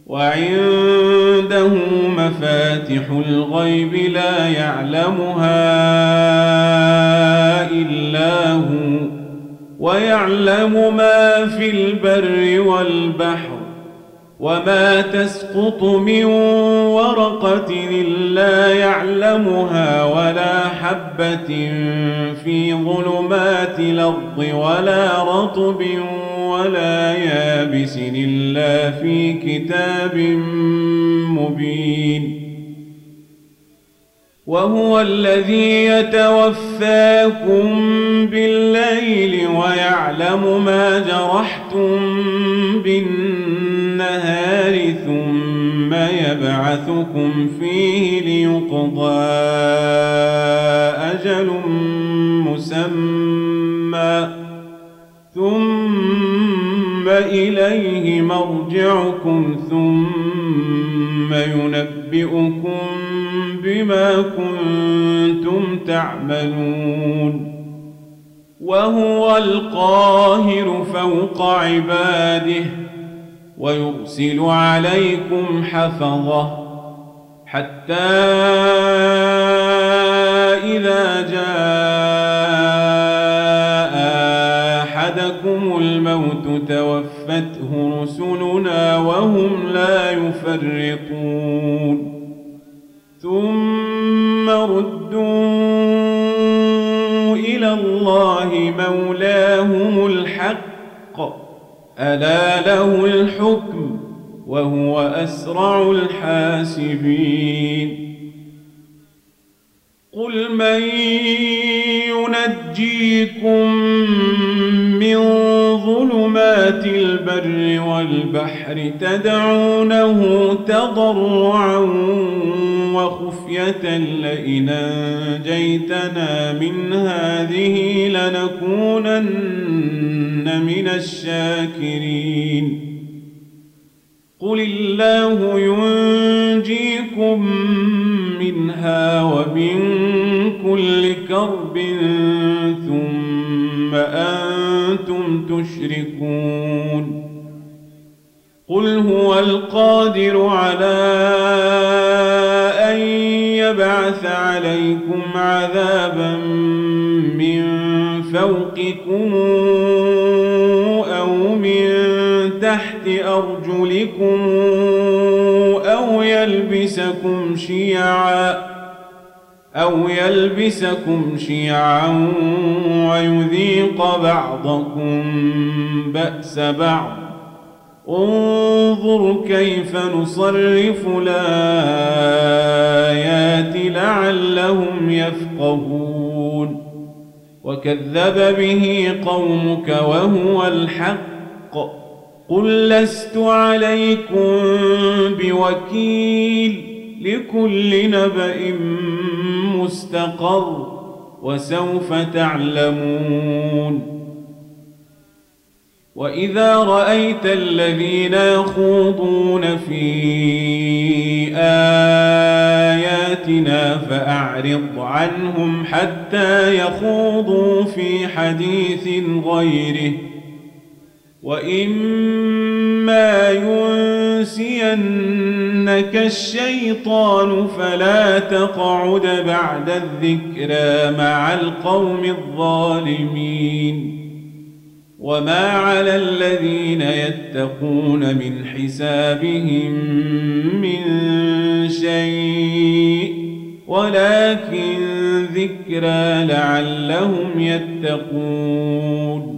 وعنده مفاتح الغيب لا يعلمها إلا هو ويعلم ما في البر والبحر وما تسقط من ورقة إلا يعلمها ولا حبة في ظلمات الأرض ولا رطب ولا يابس إلا في كتاب مبين وهو الذي يتوفاكم بالليل ويعلم ما جرحتم بالنهار ثم يبعثكم فيه ليقضى أجل مسمى ثم إليه مرجعكم ثم ينبئكم بما كنتم تعملون وهو القاهر فوق عباده ويرسل عليكم حفظة حتى إذا جاء أحدكم الموت توفته رسلنا وهم لا يفرطون ثم ردوا إلى الله مولاهم الحق ألا له الحكم وهو أسرع الحاسبين قل من ينجيكم من ظلمات البر والبحر تدعونه تضرعا وخفية لئن أنجيتنا من هذه لنكونن من الشاكرين قل الله ينجيكم منها ومن كل كرب ثم أنتم تشركون قل هو القادر على أن يبعث عليكم عذابا من فوقكم أو من تحت أرجلكم أو يلبسكم شيعا ويذيق بعضكم بأس بعض انظر كيف نصرف الآيات لعلهم يفقهون وكذب به قومك وهو الحق قل لست عليكم بوكيل لكل نبأ مستقر وسوف تعلمون وإذا رأيت الذين يخوضون في آياتنا فأعرض عنهم حتى يخوضوا في حديث غيره وإما ينسينك الشيطان فلا تقعد بعد الذكرى مع القوم الظالمين وما على الذين يتقون من حسابهم من شيء ولكن ذكرى لعلهم يتقون